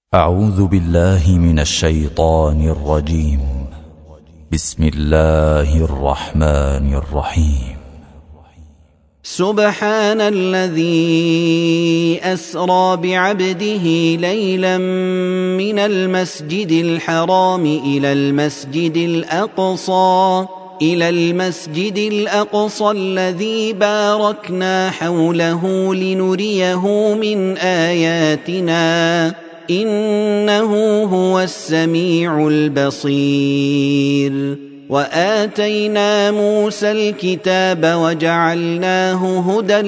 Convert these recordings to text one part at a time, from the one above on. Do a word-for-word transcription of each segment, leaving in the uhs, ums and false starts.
أعوذ بالله من الشيطان الرجيم. بسم الله الرحمن الرحيم. سبحان الذي أسرى بعبده ليلا من المسجد الحرام إلى المسجد الأقصى إلى المسجد الأقصى الذي باركنا حوله لنريه من آياتنا إنه هو السميع البصير. وآتينا موسى الكتاب وجعلناه هدى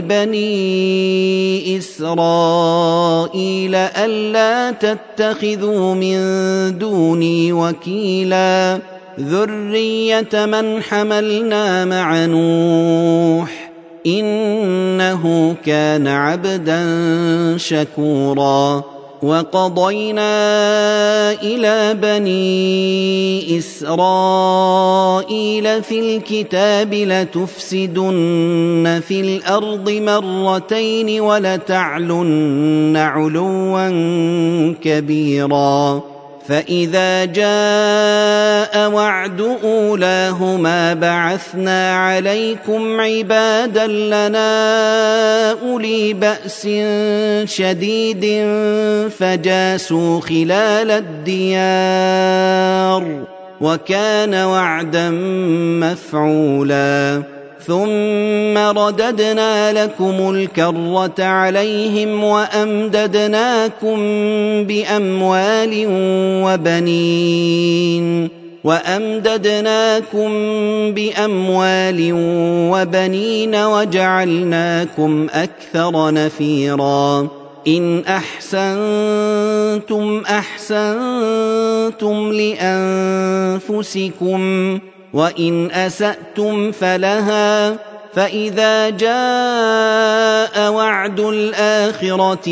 لبني إسرائيل ألا تتخذوا من دوني وكيلا ذرية من حملنا مع نوح إنه كان عبدا شكورا. وقضينا إلى بني إسرائيل في الكتاب لتفسدن في الأرض مرتين ولتعلن علوا كبيرا. فإذا جاء وعد أولاهما بعثنا عليكم عبادا لنا أولي بأس شديد فجاسوا خلال الديار وكان وعدا مفعولا. ثم رددنا لكم الكرة عليهم وأمددناكم بأموال وبنين وأمددناكم بأموال وبنين وجعلناكم أكثر نفيرا. إن أحسنتم أحسنتم لأنفسكم وإن أسأتم فلها. فإذا جاء وعد الآخرة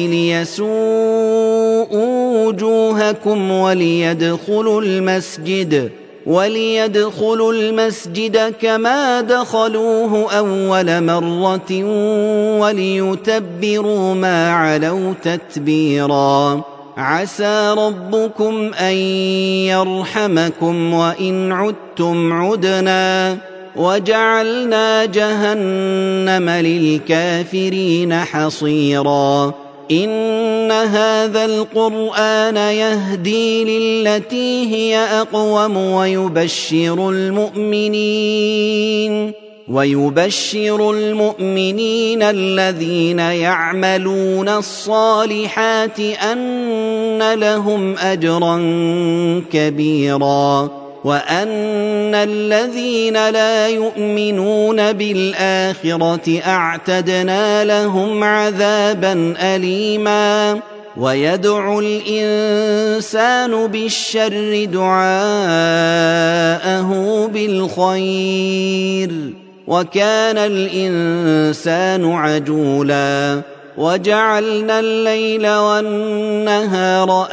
ليسوءوا وجوهكم وليدخلوا المسجد وليدخلوا المسجد كما دخلوه أول مرة وليتبروا ما علوا تتبيرا. عسى ربكم أن يرحمكم وإن عدتم عدنا وجعلنا جهنم للكافرين حصيرا. إن هذا القرآن يهدي للتي هي أقوم ويبشر المؤمنين ويبشر المؤمنين الذين يعملون الصالحات أن لهم أجرا كبيرا وأن الذين لا يؤمنون بالآخرة أعتدنا لهم عذابا أليما. ويدعو الإنسان بالشر دعاءه بالخير وكان الإنسان عجولا. وجعلنا الليل والنهار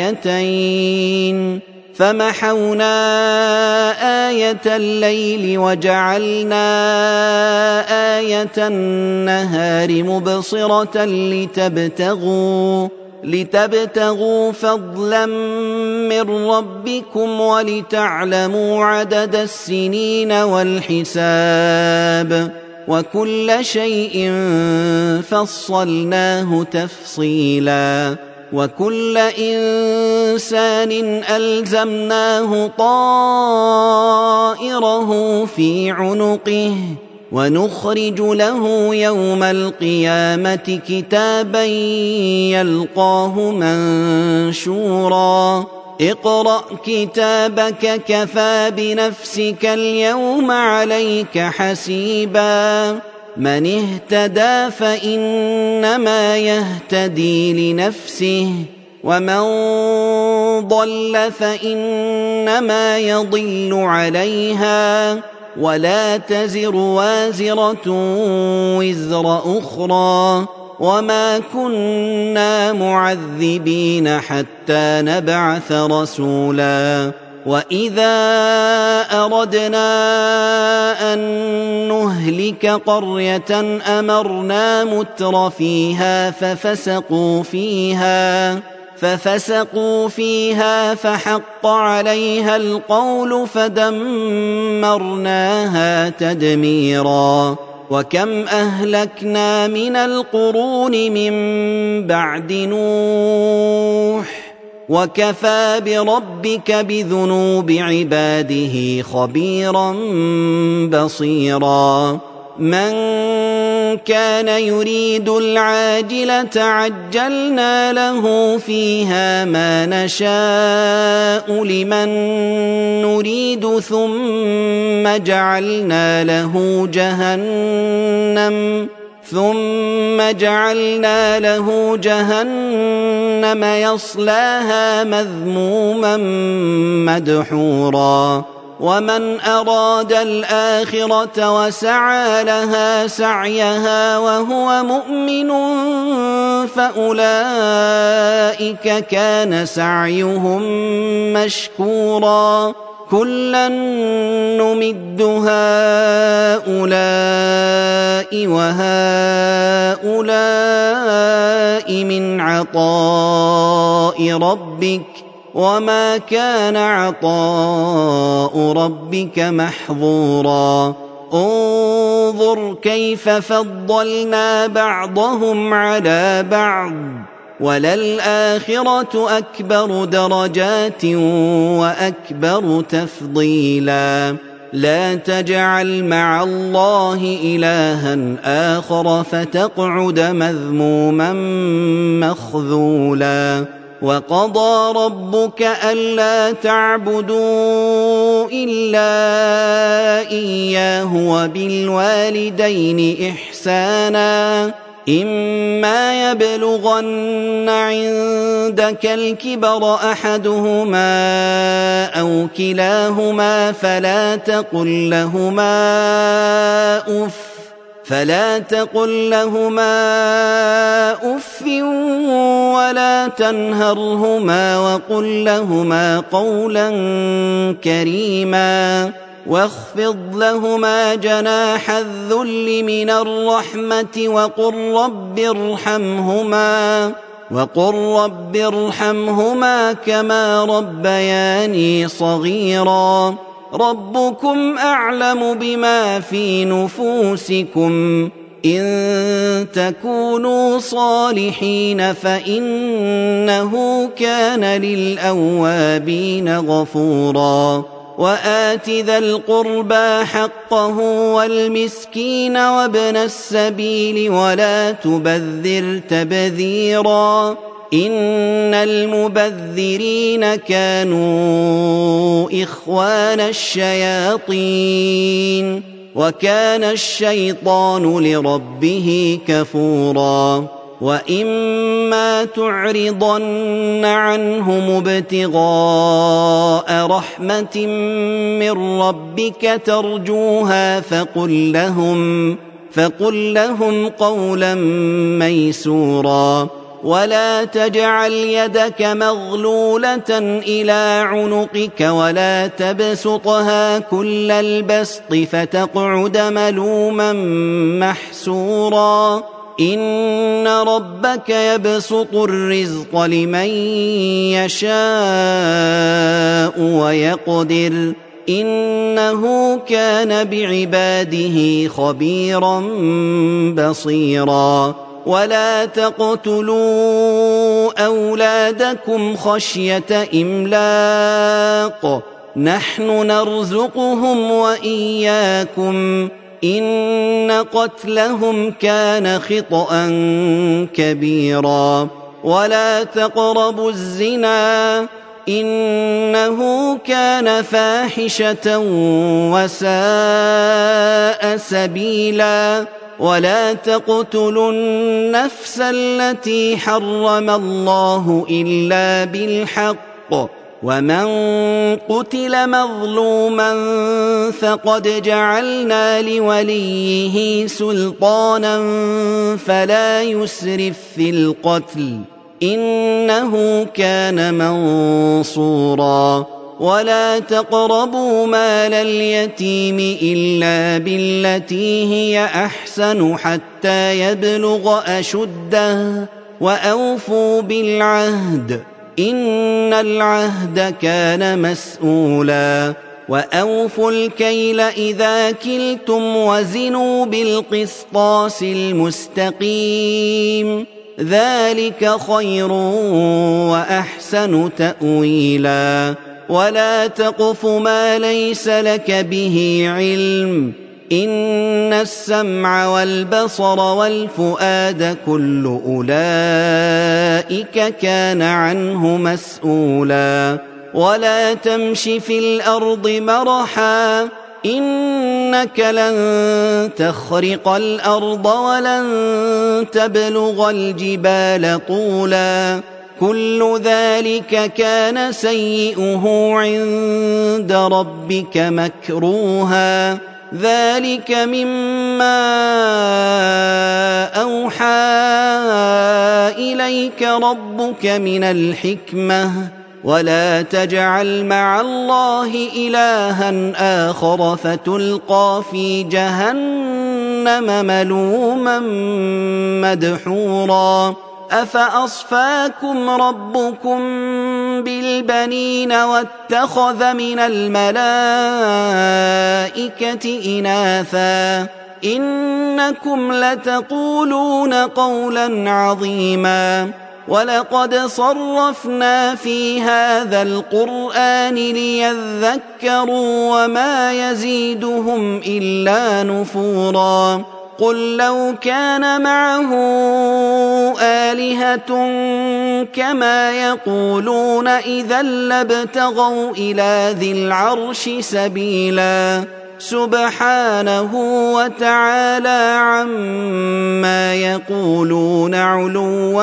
آيتين فمحونا آية الليل وجعلنا آية النهار مبصرة لتبتغوا لتبتغوا فضلا من ربكم ولتعلموا عدد السنين والحساب وكل شيء فصلناه تفصيلا. وكل إنسان ألزمناه طائره في عنقه ونخرج له يوم القيامة كتابا يلقاه منشورا. اقرأ كتابك كفى بنفسك اليوم عليك حسيبا. من اهتدى فإنما يهتدي لنفسه ومن ضل فإنما يضل عليها ولا تزر وازرة وزر أخرى وما كنا معذبين حتى نبعث رسولا. وإذا أردنا أن نهلك قرية أمرنا متر فيها ففسقوا فيها ففسقوا فيها فحق عليها القول فدمرناها تدميرا وكم أهلكنا من القرون من بعد نوح وكفى بربك بذنوب عباده خبيرا بصيرا من كان يريد العاجلة عجلنا له فيها ما نشاء لمن نريد ثم جعلنا له جهنم ثم جعلنا له جهنم يصلاها مذموما مدحورا ومن أراد الآخرة وسعى لها سعيها وهو مؤمن فأولئك كان سعيهم مشكورا كلا نمد هؤلاء وهؤلاء من عطاء ربك وما كان عطاء ربك محظورا انظر كيف فضلنا بعضهم على بعض وللآخرة أكبر درجات وأكبر تفضيلا لا تجعل مع الله إلها آخر فتقعد مذموما مخذولا وقضى ربك ألا تعبدوا إلا إياه وبالوالدين إحسانا إما يبلغن عندك الكبر أحدهما أو كلاهما فلا تقل لهما أف فلا تقل لهما أف ولا تنهرهما وقل لهما قولا كريما واخفض لهما جناح الذل من الرحمة وقل رب ارحمهما وقل رب ارحمهما كما ربياني صغيرا ربكم أعلم بما في نفوسكم إن تكونوا صالحين فإنه كان للأوابين غفورا وآت ذا القربى حقه والمسكين وابن السبيل ولا تبذر تبذيرا إن المبذرين كانوا إخوان الشياطين وكان الشيطان لربه كفورا وإما تعرضن عنهم ابتغاء رحمة من ربك ترجوها فقل لهم فقل لهم قولا ميسورا ولا تجعل يدك مغلولة إلى عنقك ولا تبسطها كل البسط فتقعد ملوما محسورا إن ربك يبسط الرزق لمن يشاء ويقدر إنه كان بعباده خبيرا بصيرا ولا تقتلوا أولادكم خشية إملاق نحن نرزقهم وإياكم إن قتلهم كان خطأ كبيرا ولا تقربوا الزنا إنه كان فاحشة وساء سبيلا ولا تقتلوا النفس التي حرم الله إلا بالحق ومن قتل مظلوما فقد جعلنا لوليه سلطانا فلا يسرف في القتل إنه كان منصورا ولا تقربوا مال اليتيم إلا بالتي هي أحسن حتى يبلغ أشده وأوفوا بالعهد إن العهد كان مسؤولا وأوفوا الكيل إذا كلتم وزنوا بالقسطاس المستقيم ذلك خير وأحسن تأويلا ولا تقف ما ليس لك به علم إن السمع والبصر والفؤاد كل أولئك كان عنه مسؤولا ولا تمش في الأرض مرحا إنك لن تخرق الأرض ولن تبلغ الجبال طولا كل ذلك كان سيئه عند ربك مكروها ذلك مما أوحى إليك ربك من الحكمة ولا تجعل مع الله إلها آخر فتلقى في جهنم ملوما مدحورا أفأصفاكم ربكم بالبنين واتخذ من الملائكة إناثا إنكم لتقولون قولا عظيما ولقد صرفنا في هذا القرآن ليذكروا وما يزيدهم إلا نفورا قل لو كان معه آلهة كما يقولون إذا لابتغوا إلى ذي العرش سبيلا سبحانه وتعالى عما يقولون علوا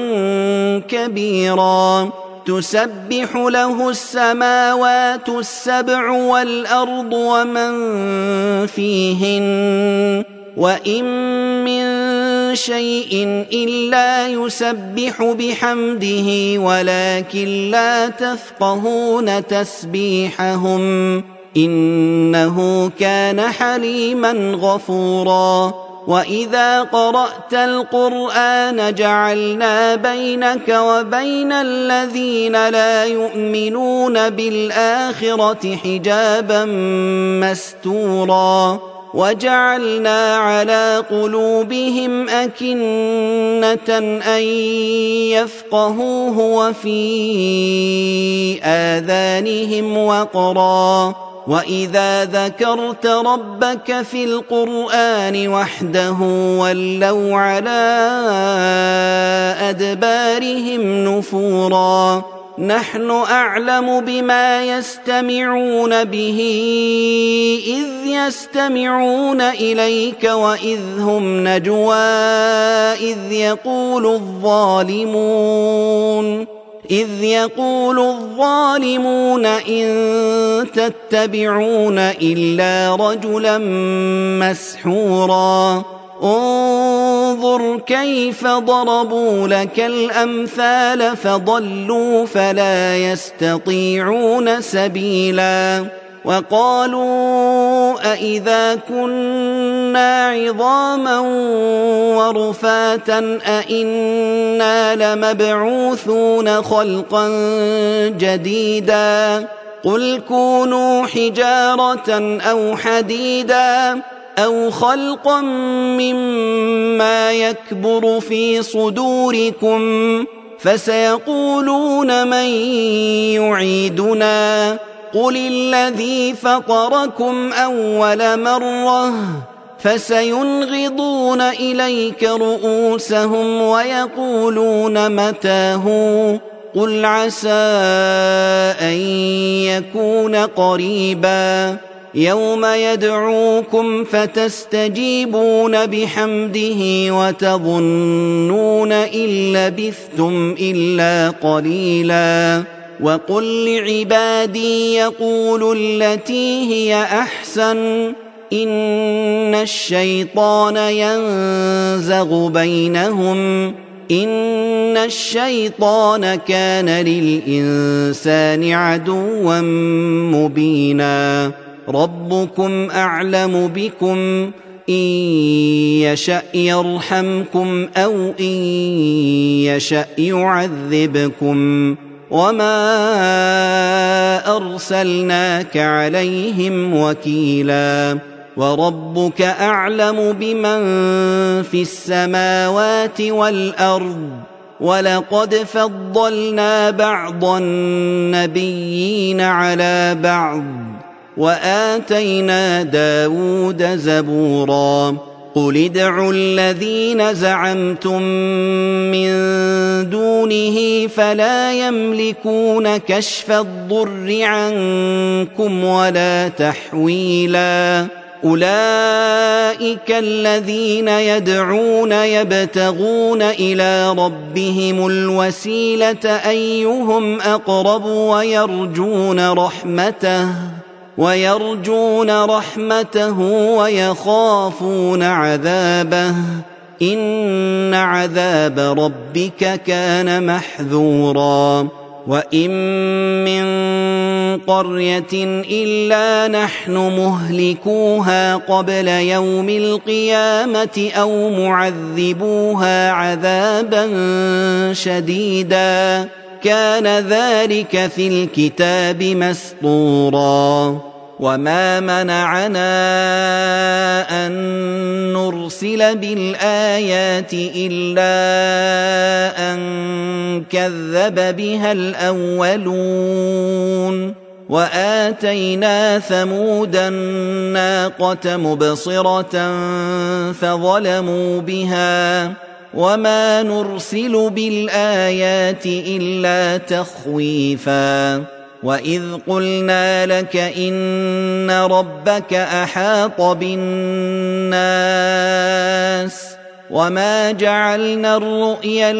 كبيرا تسبح له السماوات السبع والأرض ومن فيهن وإن من شيء إلا يسبح بحمده ولكن لا تفقهون تسبيحهم إنه كان حليما غفورا وإذا قرأت القرآن جعلنا بينك وبين الذين لا يؤمنون بالآخرة حجابا مستورا وجعلنا على قلوبهم أكنة أن يفقهوه وفي آذانهم وقرا وإذا ذكرت ربك في القرآن وحده ولوا على أدبارهم نفورا نحن أعلم بما يستمعون به إذ يستمعون إليك وإذ هم نجوى إذ يقول الظالمون إذ يقول الظالمون إن تتبعون إلا رجلا مسحورا انظر كيف ضربوا لك الأمثال فضلوا فلا يستطيعون سبيلا وقالوا أإذا كنا عظاما ورفاتا أإنا لمبعوثون خلقا جديدا قل كونوا حجارة أو حديدا أو خلقا مما يكبر في صدوركم فسيقولون من يعيدنا قل الذي فطركم أول مرة فسينغضون إليك رؤوسهم ويقولون متى هو قل عسى أن يكون قريبا يوم يدعوكم فتستجيبون بحمده وتظنون إن لبثتم إلا قليلا وقل لعبادي يقولوا التي هي أحسن إن الشيطان ينزغ بينهم إن الشيطان كان للإنسان عدوا مبينا ربكم أعلم بكم إن يشأ يرحمكم أو إن يشأ يعذبكم وما أرسلناك عليهم وكيلا وربك أعلم بمن في السماوات والأرض ولقد فضلنا بعض النبيين على بعض وآتينا داود زبورا قل ادعوا الذين زعمتم من دونه فلا يملكون كشف الضر عنكم ولا تحويلا أولئك الذين يدعون يبتغون إلى ربهم الوسيلة أيهم أقرب ويرجون رحمته ويرجون رحمته ويخافون عذابه إن عذاب ربك كان محذورا وإن من قرية إلا نحن مهلكوها قبل يوم القيامة أو معذبوها عذابا شديدا كان ذلك في الكتاب مسطورا وما منعنا أن نرسل بالآيات إلا أن كذب بها الأولون وآتينا ثمود الناقة مبصرة فظلموا بها وما نرسل بالآيات إلا تخويفا وإذ قلنا لك إن ربك أحاط بالناس وما جعلنا الرؤيا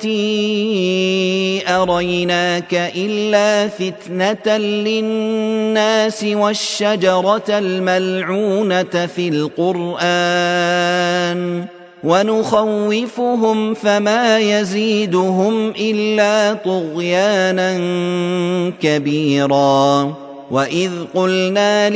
التي أريناك إلا فتنة للناس والشجرة الملعونة في القرآن ونخوفهم فما يزيدهم إلا طغيانا كبيرا وإذ قلنا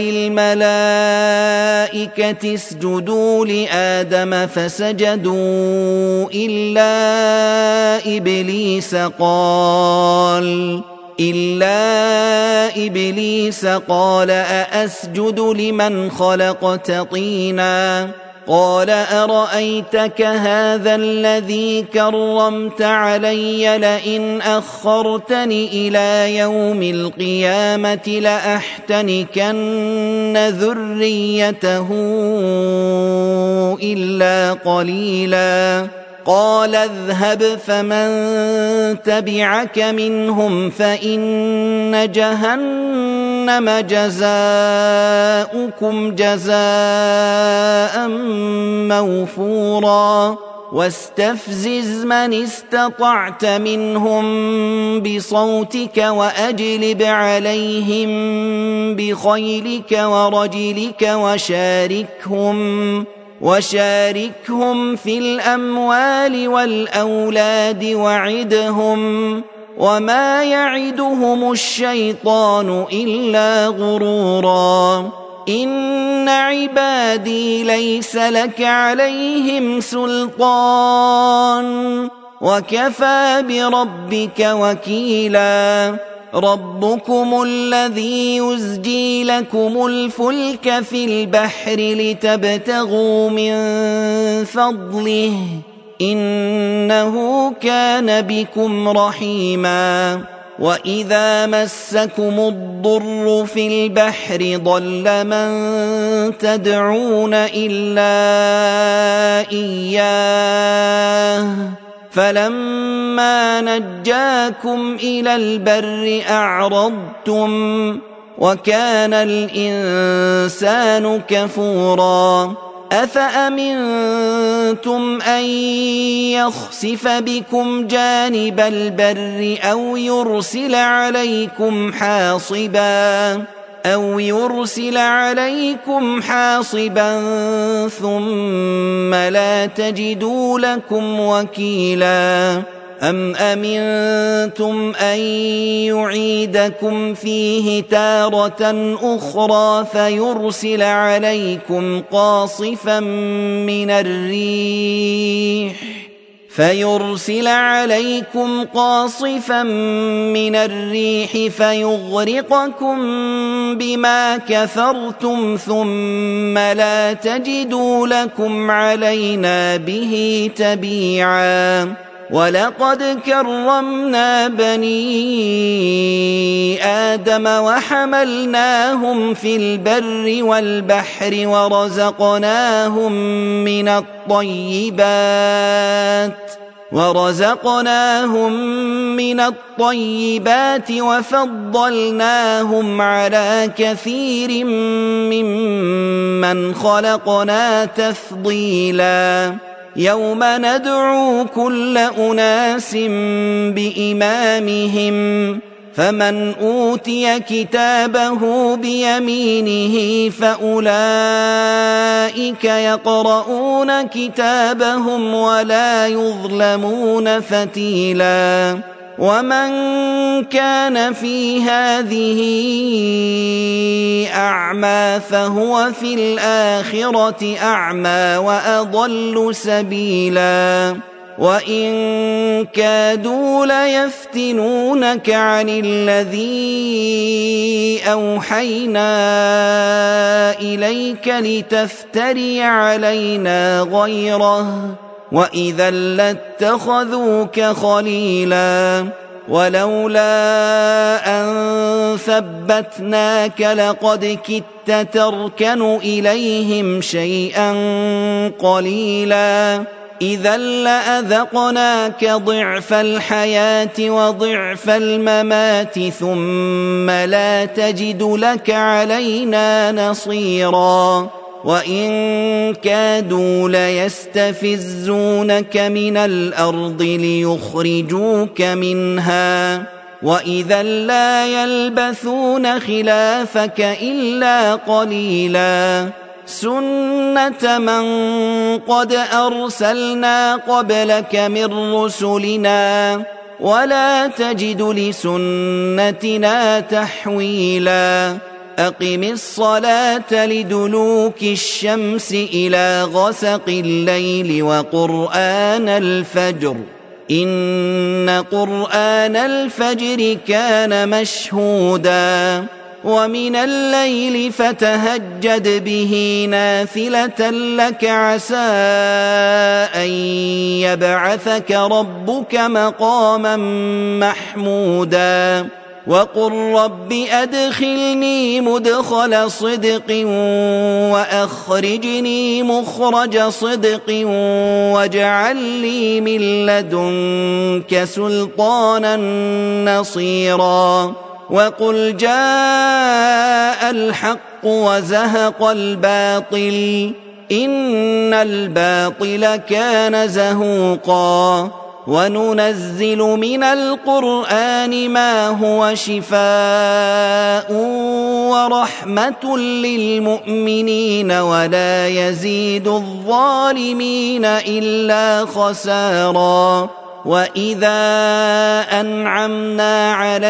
للملائكة اسجدوا لآدم فسجدوا إلا إبليس قال إلا إبليس قال أأسجد لمن خلقت طينا قال أرأيتك هذا الذي كرمت علي لئن أخرتني إلى يوم القيامة لأحتنكن ذريته إلا قليلا قال اذهب فمن تبعك منهم فإن جهنم جزاؤكم جزاء موفورا واستفزز من استطعت منهم بصوتك وأجلب عليهم بخيلك ورجلك وشاركهم وشاركهم في الأموال والأولاد وعدهم وما يعدهم الشيطان إلا غرورا إن عبادي ليس لك عليهم سلطان وكفى بربك وكيلا ربكم الذي يزجي لكم الفلك في البحر لتبتغوا من فضله إنه كان بكم رحيما وإذا مسكم الضر في البحر ضل من تدعون إلا إياه فلما نجاكم إلى البر أعرضتم وكان الإنسان كفورا أفأمنتم أن يخسف بكم جانب البر أو يرسل عليكم حاصبا أو يرسل عليكم حاصبا ثم لا تجدوا لكم وكيلا أم أمنتم أن يعيدكم فيه تارة أخرى فيرسل عليكم قاصفا من الريح فيرسل عليكم قاصفا من الريح فيغرقكم بما كفرتم ثم لا تجدوا لكم علينا به تبيعا ولقد كرمنا بني آدم وحملناهم في البر والبحر ورزقناهم من الطيبات ورزقناهم من الطيبات وفضلناهم على كثير ممن خلقنا تفضيلا يوم ندعو كل أناس بإمامهم فمن أوتي كتابه بيمينه فأولئك يقرؤون كتابهم ولا يظلمون فتيلا ومن كان في هذه أعمى فهو في الآخرة أعمى وأضل سبيلا وإن كادوا ليفتنونك عن الذي أوحينا إليك لتفتري علينا غيره وإذا لاتخذوك خليلا ولولا أن ثبتناك لقد كدت تركن إليهم شيئا قليلا إذا لأذقناك ضعف الحياة وضعف الممات ثم لا تجد لك علينا نصيرا وإن كادوا ليستفزونك من الأرض ليخرجوك منها وإذا لا يلبثون خلافك إلا قليلا سنة من قد أرسلنا قبلك من رسلنا ولا تجد لسنتنا تحويلا أقم الصلاة لدلوك الشمس إلى غسق الليل وقرآن الفجر إن قرآن الفجر كان مشهودا ومن الليل فتهجد به نافلة لك عسى أن يبعثك ربك مقاما محمودا وقل رب أدخلني مدخل صدق وأخرجني مخرج صدق واجعل لي من لدنك سلطانا نصيرا وقل جاء الحق وزهق الباطل إن الباطل كان زهوقا وننزل من القرآن ما هو شفاء ورحمة للمؤمنين ولا يزيد الظالمين إلا خسارا وإذا أنعمنا على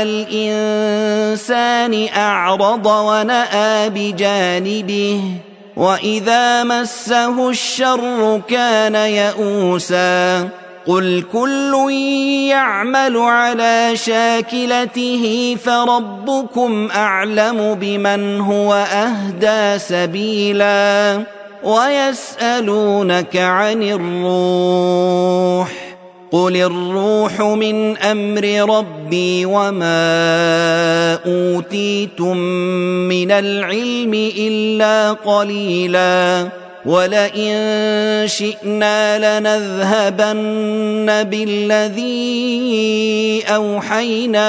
الإنسان أعرض ونأى بجانبه وإذا مسه الشر كان يئوسا قل كل يعمل على شاكلته فربكم أعلم بمن هو أهدى سبيلا ويسألونك عن الروح قل الروح من أمر ربي وما أوتيتم من العلم إلا قليلا ولئن شئنا لنذهبن بالذي أوحينا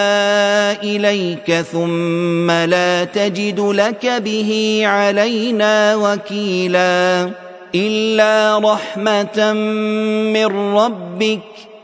إليك ثم لا تجد لك به علينا وكيلا إلا رحمة من ربك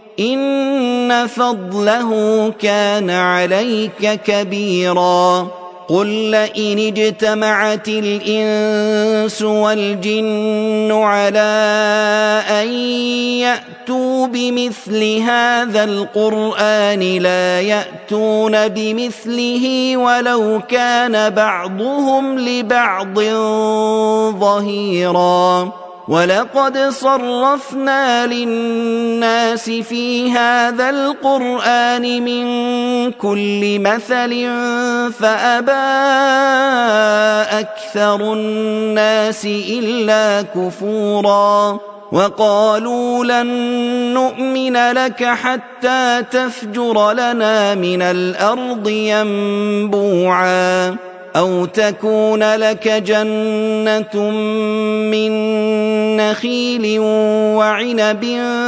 إن فضله كان عليك كبيرا قل لئن اجتمعت الإنس والجن على أن يأتوا بمثل هذا القرآن لا يأتون بمثله ولو كان بعضهم لبعض ظهيرا ولقد صرفنا للناس في هذا القرآن من كل مثل فأبى أكثر الناس إلا كفورا وقالوا لن نؤمن لك حتى تفجر لنا من الأرض ينبوعا أو تكون لك جنة من نخيل وعنب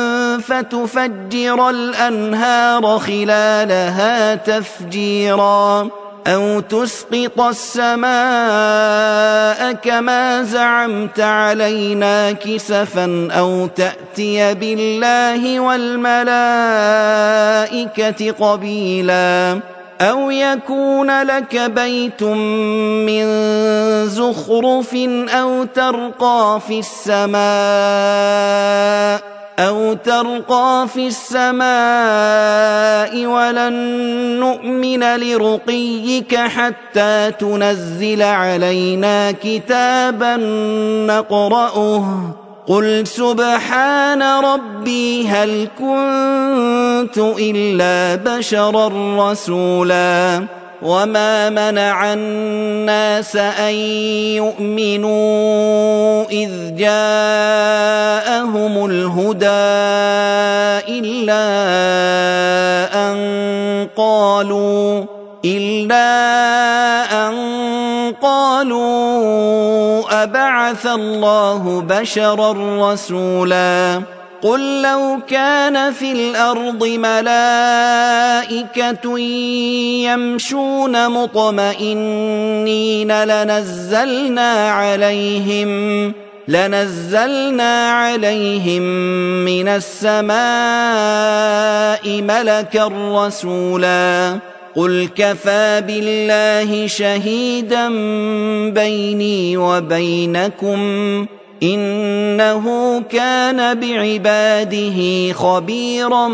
فتفجر الأنهار خلالها تفجيرا أو تسقط السماء كما زعمت علينا كسفا أو تأتي بالله والملائكة قبيلا أو يكون لك بيت من زخرف أو ترقى في السماء أو ترقى في السماء ولن نؤمن لرقيك حتى تنزل علينا كتابا نقرأه قل سبحان ربي هل كنت إلا بشرا رسولا وما منع الناس أن يؤمنوا إذ جاءهم الهدى إلا أن قالوا إلا أن قالوا أبعث الله بشرا رسولا قل لو كان في الأرض ملائكة يمشون مطمئنين لنزلنا عليهم لنزلنا عليهم من السماء ملكا رسولا قل كفى بالله شهيدا بيني وبينكم إنه كان بعباده خبيرا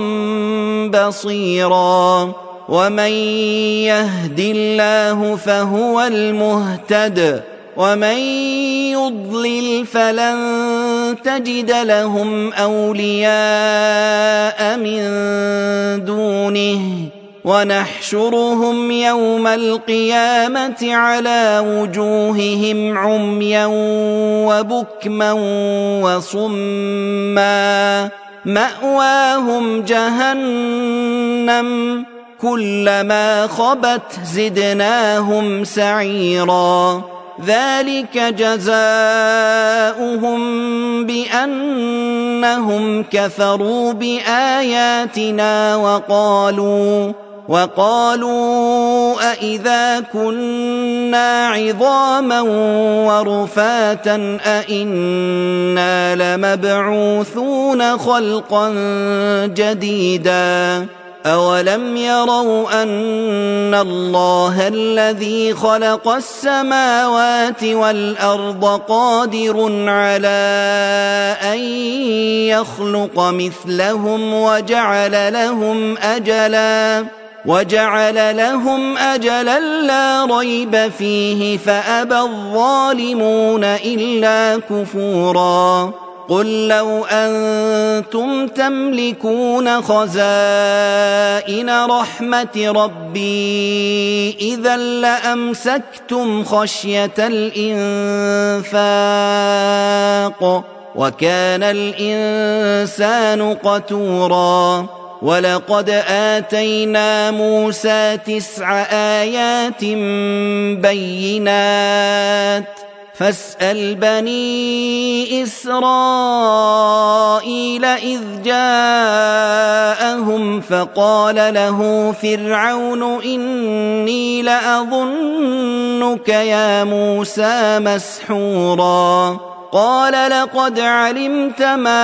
بصيرا ومن يهد الله فهو المهتد ومن يضلل فلن تجد لهم أولياء من دونه ونحشرهم يوم القيامة على وجوههم عميا وبكما وصما مأواهم جهنم كلما خبت زدناهم سعيرا ذلك جزاؤهم بأنهم كفروا بآياتنا وقالوا وقالوا أإذا كنا عظاما ورفاتا أإنا لمبعوثون خلقا جديدا أولم يروا أن الله الذي خلق السماوات والأرض قادر على أن يخلق مثلهم وجعل لهم أجلا وجعل لهم أجلا لا ريب فيه فأبى الظالمون إلا كفورا قل لو أنتم تملكون خزائن رحمة ربي إذا لأمسكتم خشية الإنفاق وكان الإنسان قتورا ولقد آتينا موسى تسع آيات بينات فاسأل بني إسرائيل إذ جاءهم فقال له فرعون إني لأظنك يا موسى مسحورا قال لقد علمت ما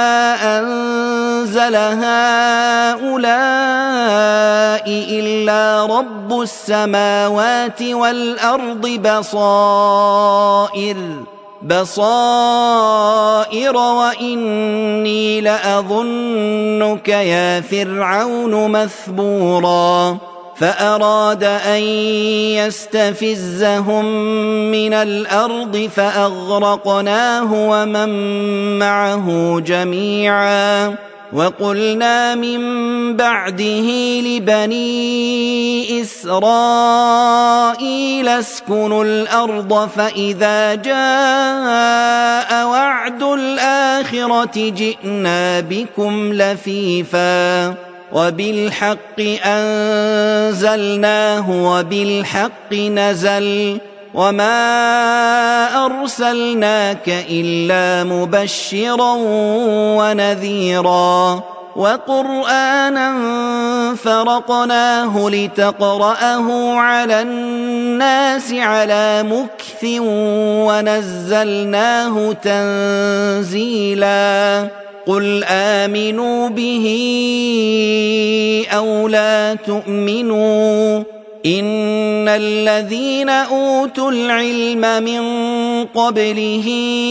أنزل هؤلاء إلا رب السماوات والأرض بصائر بصائر وإني لأظنك يا فرعون مثبورا فأراد أن يستفزهم من الأرض فأغرقناه ومن معه جميعا وقلنا من بعده لبني إسرائيل اسكنوا الأرض فإذا جاء وعد الآخرة جئنا بكم لفيفا وبالحق أنزلناه وبالحق نزل وما أرسلناك إلا مبشرا ونذيرا وقرآنا فرقناه لتقرأه على الناس على مكث ونزلناه تنزيلا قل آمنوا به أو لا تؤمنوا إن الذين أوتوا العلم من قبله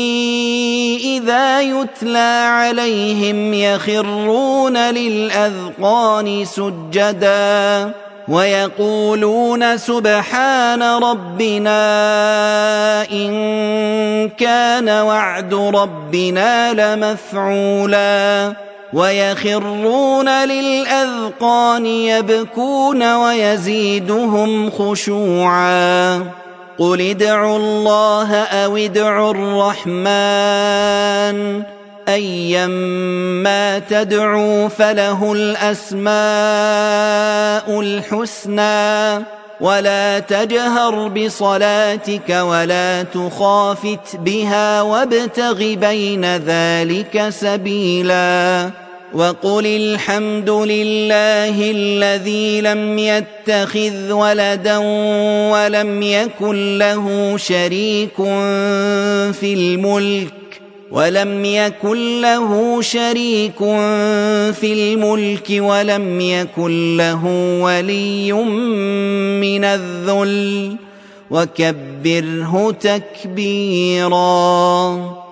إذا يتلى عليهم يخرون للأذقان سجدا ويقولون سبحان ربنا إن كان وعد ربنا لمفعولا ويخرون للأذقان يبكون ويزيدهم خشوعا قل ادعوا الله أو ادعوا الرحمن أيما تدعوا فله الأسماء الحسنى ولا تجهر بصلاتك ولا تخافت بها وابتغ بين ذلك سبيلا وقل الحمد لله الذي لم يتخذ ولدا ولم يكن له شريك في الملك ولم يكن له شريك في الملك ولم يكن له ولي من الذل وكبره تكبيرا.